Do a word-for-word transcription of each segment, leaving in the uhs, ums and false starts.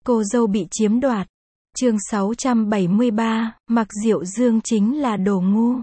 Cô dâu bị chiếm đoạt. Chương sáu trăm bảy mươi ba, Mạc Diệu Dương chính là đồ ngu.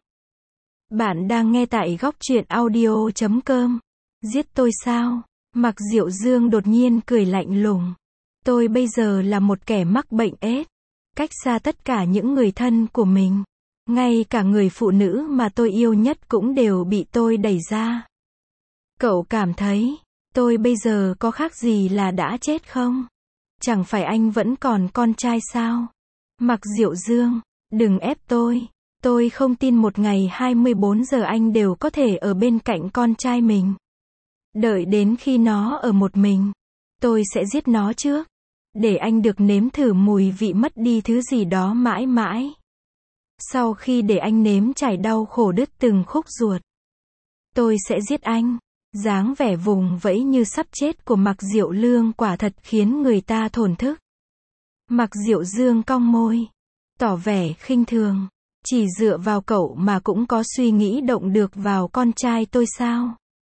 Bạn đang nghe tại góc truyện audio chấm com. Giết tôi sao? Mạc Diệu Dương đột nhiên cười lạnh lùng. Tôi bây giờ là một kẻ mắc bệnh ết. Cách xa tất cả những người thân của mình. Ngay cả người phụ nữ mà tôi yêu nhất cũng đều bị tôi đẩy ra. Cậu cảm thấy, tôi bây giờ có khác gì là đã chết không? Chẳng phải anh vẫn còn con trai sao? Mạc Diệu Dương, đừng ép tôi. Tôi không tin một ngày hai mươi bốn giờ anh đều có thể ở bên cạnh con trai mình. Đợi đến khi nó ở một mình, tôi sẽ giết nó trước. Để anh được nếm thử mùi vị mất đi thứ gì đó mãi mãi. Sau khi để anh nếm trải đau khổ đứt từng khúc ruột, tôi sẽ giết anh. Dáng vẻ vùng vẫy như sắp chết của Mạc Diệu Lương quả thật khiến người ta thổn thức. Mạc Diệu Dương cong môi, tỏ vẻ khinh thường. Chỉ dựa vào cậu mà cũng có suy nghĩ động được vào con trai tôi sao?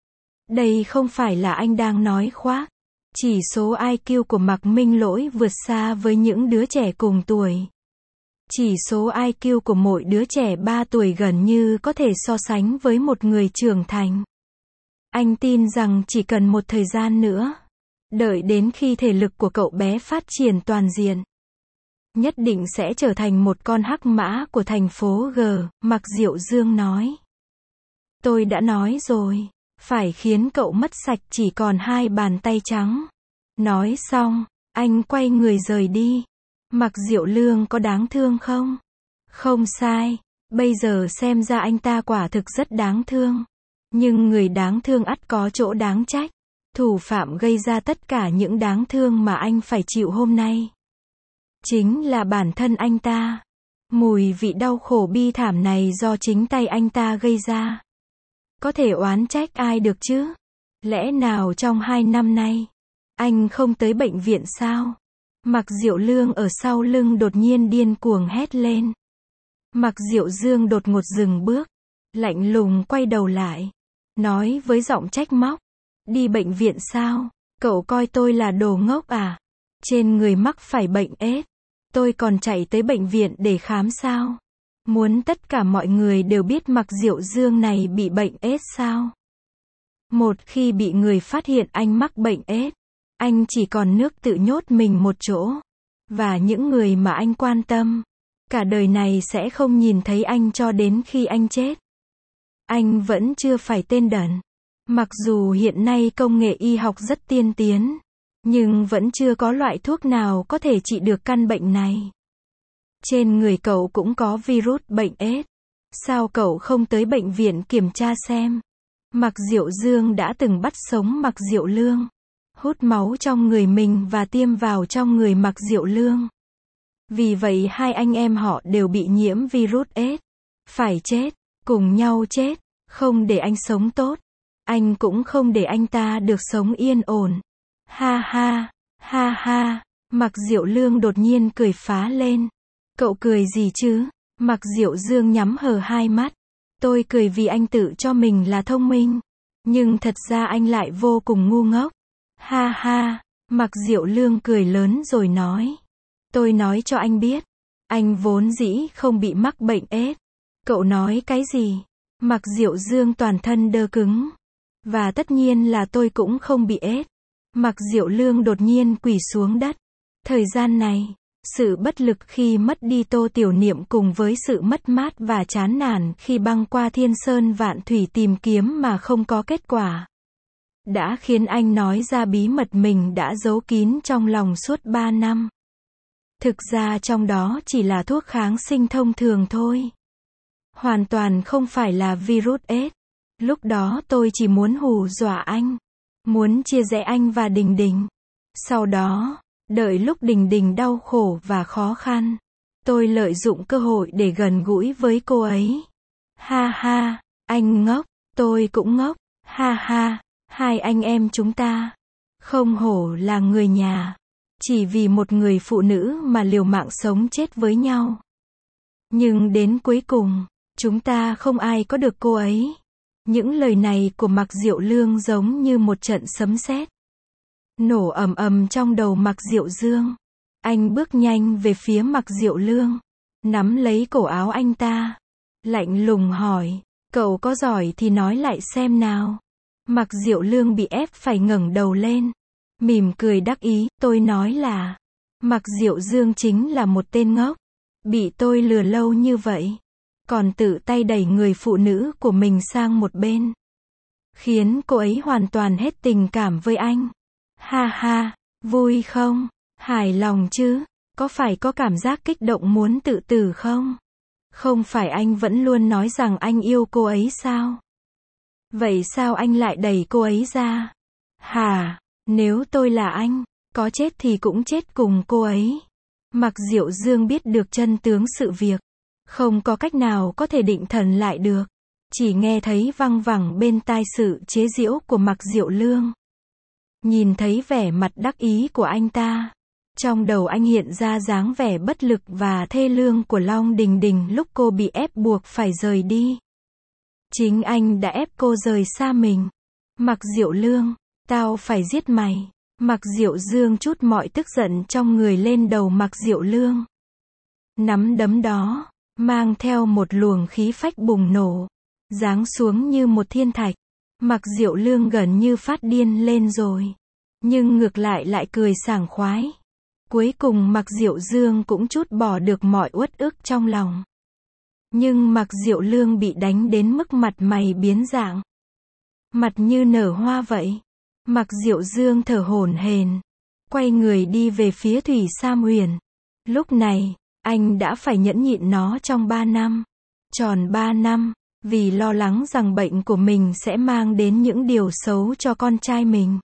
Đây không phải là anh đang nói khoác. Chỉ số i kiu của Mạc Minh Lỗi vượt xa với những đứa trẻ cùng tuổi. Chỉ số i kiu của mỗi đứa trẻ ba tuổi gần như có thể so sánh với một người trưởng thành. Anh tin rằng chỉ cần một thời gian nữa, đợi đến khi thể lực của cậu bé phát triển toàn diện, nhất định sẽ trở thành một con hắc mã của thành phố G, Mạc Diệu Dương nói. Tôi đã nói rồi, phải khiến cậu mất sạch chỉ còn hai bàn tay trắng. Nói xong, anh quay người rời đi. Mạc Diệu Lương có đáng thương không? Không sai, bây giờ xem ra anh ta quả thực rất đáng thương. Nhưng người đáng thương ắt có chỗ đáng trách. Thủ phạm gây ra tất cả những đáng thương mà anh phải chịu hôm nay chính là bản thân anh ta. Mùi vị đau khổ bi thảm này do chính tay anh ta gây ra. Có thể oán trách ai được chứ? Lẽ nào trong hai năm nay, anh không tới bệnh viện sao? Mạc Diệu Lương ở sau lưng đột nhiên điên cuồng hét lên. Mạc Diệu Dương đột ngột dừng bước, lạnh lùng quay đầu lại, nói với giọng trách móc. Đi bệnh viện sao? Cậu coi tôi là đồ ngốc à? Trên người mắc phải bệnh ết, tôi còn chạy tới bệnh viện để khám sao? Muốn tất cả mọi người đều biết Mạc Diệu Dương này bị bệnh ết sao? Một khi bị người phát hiện anh mắc bệnh ết, anh chỉ còn nước tự nhốt mình một chỗ. Và những người mà anh quan tâm, cả đời này sẽ không nhìn thấy anh cho đến khi anh chết. Anh vẫn chưa phải tên đần. Mặc dù hiện nay công nghệ y học rất tiên tiến, nhưng vẫn chưa có loại thuốc nào có thể trị được căn bệnh này. Trên người cậu cũng có virus bệnh ết. Sao cậu không tới bệnh viện kiểm tra xem? Mạc Diệu Dương đã từng bắt sống Mạc Diệu Lương, hút máu trong người mình và tiêm vào trong người Mạc Diệu Lương. Vì vậy hai anh em họ đều bị nhiễm virus ết. Phải chết, cùng nhau chết, không để anh sống tốt. Anh cũng không để anh ta được sống yên ổn. Ha ha, ha ha, Mạc Diệu Lương đột nhiên cười phá lên. Cậu cười gì chứ? Mạc Diệu Dương nhắm hờ hai mắt. Tôi cười vì anh tự cho mình là thông minh. Nhưng thật ra anh lại vô cùng ngu ngốc. Ha ha, Mạc Diệu Lương cười lớn rồi nói. Tôi nói cho anh biết, anh vốn dĩ không bị mắc bệnh ết. Cậu nói cái gì? Mạc Diệu Dương toàn thân đơ cứng. Và tất nhiên là tôi cũng không bị ết. Mạc Diệu Lương đột nhiên quỳ xuống đất. Thời gian này, sự bất lực khi mất đi Tô Tiểu Niệm cùng với sự mất mát và chán nản khi băng qua thiên sơn vạn thủy tìm kiếm mà không có kết quả, đã khiến anh nói ra bí mật mình đã giấu kín trong lòng suốt ba năm. Thực ra trong đó chỉ là thuốc kháng sinh thông thường thôi. Hoàn toàn không phải là virus ết. Lúc đó tôi chỉ muốn hù dọa anh. Muốn chia rẽ anh và Đình Đình. Sau đó, đợi lúc Đình Đình đau khổ và khó khăn, tôi lợi dụng cơ hội để gần gũi với cô ấy. Ha ha, anh ngốc, tôi cũng ngốc. Ha ha, hai anh em chúng ta không hổ là người nhà. Chỉ vì một người phụ nữ mà liều mạng sống chết với nhau. Nhưng đến cuối cùng, chúng ta không ai có được cô ấy. Những lời này của Mạc Diệu Lương giống như một trận sấm sét, nổ ầm ầm trong đầu Mạc Diệu Dương. Anh bước nhanh về phía Mạc Diệu Lương, nắm lấy cổ áo anh ta, lạnh lùng hỏi, cậu có giỏi thì nói lại xem nào. Mạc Diệu Lương bị ép phải ngẩng đầu lên, mỉm cười đắc ý, tôi nói là, Mạc Diệu Dương chính là một tên ngốc, bị tôi lừa lâu như vậy, còn tự tay đẩy người phụ nữ của mình sang một bên, khiến cô ấy hoàn toàn hết tình cảm với anh. Ha ha, vui không? Hài lòng chứ? Có phải có cảm giác kích động muốn tự tử không? Không phải anh vẫn luôn nói rằng anh yêu cô ấy sao? Vậy sao anh lại đẩy cô ấy ra? Hả? Nếu tôi là anh, có chết thì cũng chết cùng cô ấy. Mạc Diệu Dương biết được chân tướng sự việc, không có cách nào có thể định thần lại được, chỉ nghe thấy văng vẳng bên tai sự chế giễu của Mạc Diệu Lương. Nhìn thấy vẻ mặt đắc ý của anh ta, trong đầu anh hiện ra dáng vẻ bất lực và thê lương của Long Đình Đình lúc cô bị ép buộc phải rời đi. Chính anh đã ép cô rời xa mình. Mạc Diệu Lương, tao phải giết mày. Mạc Diệu Dương trút mọi tức giận trong người lên đầu Mạc Diệu Lương. Nắm đấm đó, mang theo một luồng khí phách bùng nổ, giáng xuống như một thiên thạch. Mạc Diệu Lương gần như phát điên lên rồi, nhưng ngược lại lại cười sảng khoái. Cuối cùng Mạc Diệu Dương cũng trút bỏ được mọi uất ức trong lòng. Nhưng Mạc Diệu Lương bị đánh đến mức mặt mày biến dạng, mặt như nở hoa vậy. Mạc Diệu Dương thở hổn hển, quay người đi về phía Thủy Sam Huyền. Lúc này, anh đã phải nhẫn nhịn nó trong ba năm. Tròn ba năm, vì lo lắng rằng bệnh của mình sẽ mang đến những điều xấu cho con trai mình.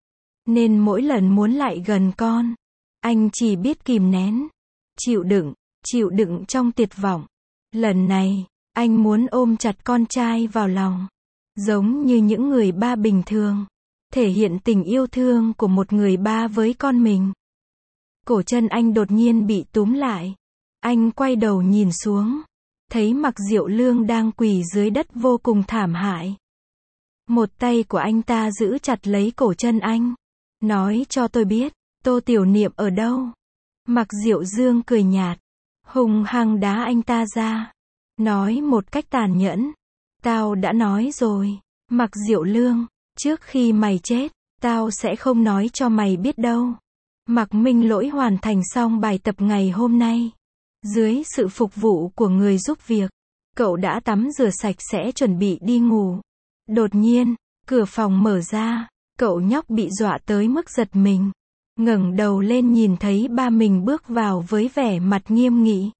Nên mỗi lần muốn lại gần con, anh chỉ biết kìm nén, chịu đựng, chịu đựng trong tuyệt vọng. Lần này, anh muốn ôm chặt con trai vào lòng, giống như những người ba bình thường, thể hiện tình yêu thương của một người ba với con mình. Cổ chân anh đột nhiên bị túm lại. Anh quay đầu nhìn xuống, thấy Mạc Diệu Lương đang quỳ dưới đất vô cùng thảm hại. Một tay của anh ta giữ chặt lấy cổ chân anh, nói cho tôi biết, Tô Tiểu Niệm ở đâu? Mạc Diệu Dương cười nhạt, hung hăng đá anh ta ra, nói một cách tàn nhẫn, tao đã nói rồi, Mạc Diệu Lương, trước khi mày chết, tao sẽ không nói cho mày biết đâu. Mạc Minh Lỗi hoàn thành xong bài tập ngày hôm nay. Dưới sự phục vụ của người giúp việc, cậu đã tắm rửa sạch sẽ chuẩn bị đi ngủ. Đột nhiên, cửa phòng mở ra, cậu nhóc bị dọa tới mức giật mình. Ngẩng đầu lên nhìn thấy ba mình bước vào với vẻ mặt nghiêm nghị.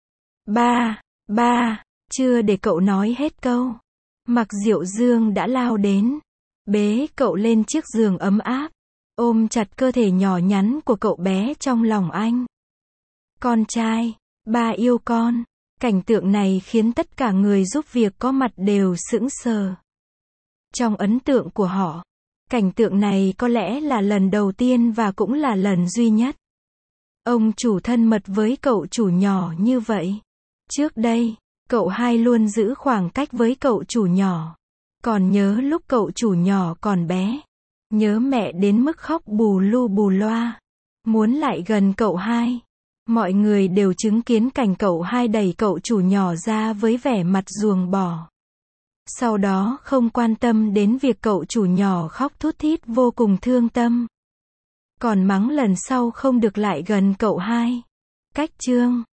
Ba, ba, chưa để cậu nói hết câu, Mạc Diệu Dương đã lao đến, bế cậu lên chiếc giường ấm áp, ôm chặt cơ thể nhỏ nhắn của cậu bé trong lòng anh. Con trai, ba yêu con. Cảnh tượng này khiến tất cả người giúp việc có mặt đều sững sờ. Trong ấn tượng của họ, cảnh tượng này có lẽ là lần đầu tiên và cũng là lần duy nhất. Ông chủ thân mật với cậu chủ nhỏ như vậy. Trước đây, cậu hai luôn giữ khoảng cách với cậu chủ nhỏ. Còn nhớ lúc cậu chủ nhỏ còn bé, nhớ mẹ đến mức khóc bù lu bù loa, muốn lại gần cậu hai. Mọi người đều chứng kiến cảnh cậu hai đẩy cậu chủ nhỏ ra với vẻ mặt ruồng bỏ. Sau đó không quan tâm đến việc cậu chủ nhỏ khóc thút thít vô cùng thương tâm. Còn mắng lần sau không được lại gần cậu hai. Cách chương